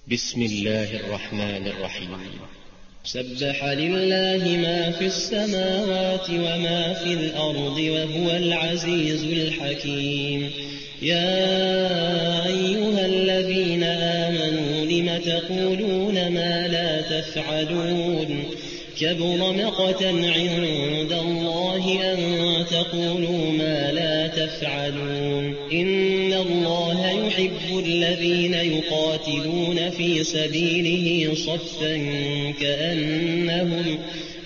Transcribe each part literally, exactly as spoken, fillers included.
بسم الله الرحمن الرحيم. سبح لله ما في السماوات وما في الأرض وهو العزيز الحكيم. يا أيها الذين آمنوا لم تقولون ما لا تفعلون كبر مقتا عند الله أن تقولوا ما لا تفعلون. إن الله يحب الذين يقاتلون في سبيله صفا كأنهم,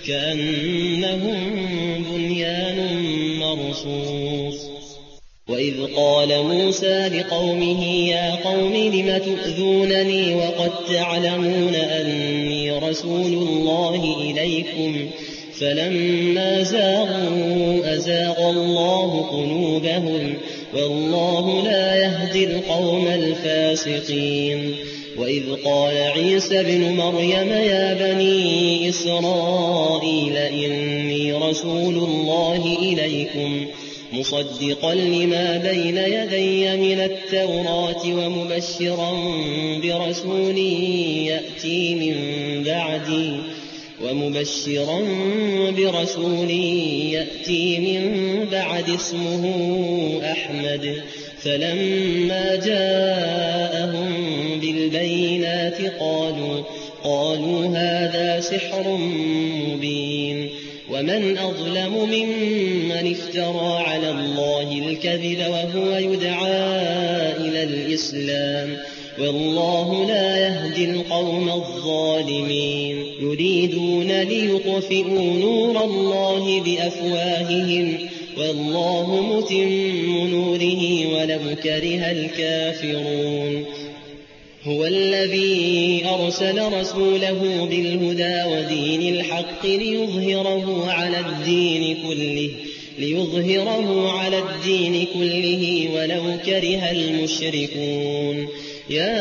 كأنهم بنيان مرصوص. وإذ قال موسى لقومه يا قوم لم تؤذونني وقد تعلمون أني رسول الله إليكم فلما زاغوا أزاغ الله قلوبهم والله لا يهدي القوم الفاسقين. وإذ قال عيسى ابن مريم يا بني إسرائيل إني رسول الله إليكم مصدقا لما بين يدي من التوراة ومبشرا برسول يأتي من بعدي ومبشرا برسول يأتي من بعد اسمه أحمد. فلما جاءهم بالبينات قالوا, قالوا هذا سحر مبين. ومن أظلم ممن افترى على الله الكذب وهو يدعى إلى الإسلام والله لا يهدي القوم الظالمين. يريدون ليطفئوا نور الله بأفواههم والله متم نوره ولو كره الكافرون. هو الذي أرسل رسوله بالهدى ودين الحق ليظهره على الدين كله ليظهره على الدين كله ولو كره المشركون. يا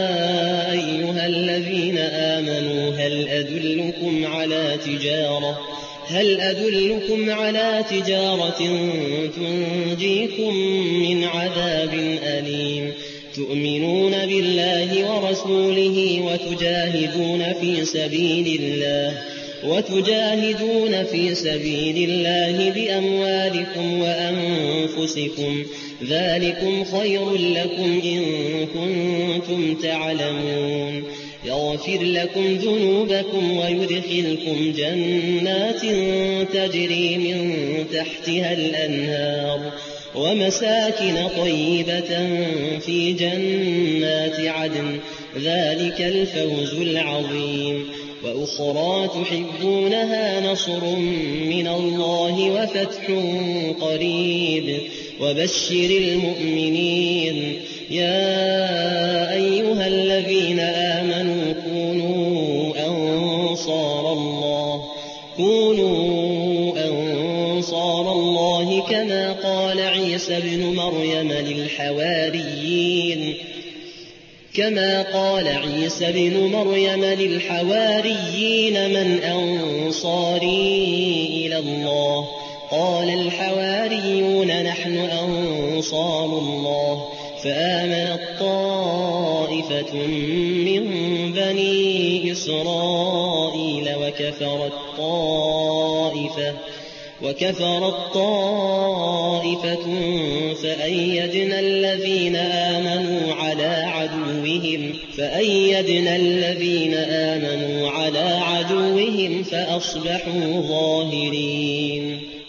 أيها الذين آمنوا هل أدلكم على تجارة هل أدلكم على تجارة تنجيكم من عذاب أليم تؤمنون بالله ورسوله وتجاهدون في سبيل الله وتجاهدون في سبيل الله بأموالكم وأنفسكم ذلكم خير لكم إن كنتم تعلمون. يغفر لكم ذنوبكم ويدخلكم جنات تجري من تحتها الأنهار ومساكن طيبة في جنات عدن ذلك الفوز العظيم. وأخرى تحبونها نصر من الله وفتح قريب وبشر المؤمنين. يا أيها الذين آمنوا كونوا أنصار الله كونوا أنصار الله كما قال عيسى ابن مريم للحواريين كما قال عيسى ابن مريم للحواريين من أنصاري إلى الله قال الحواريون نحن أنصار الله. فآمنت طائفة من بني إسرائيل وكفرت طائفة وكفرت طائفة فأيدنا الذين آمنوا على عدوهم فأيدنا الذين آمنوا على عدوهم فأصبحوا ظاهرين.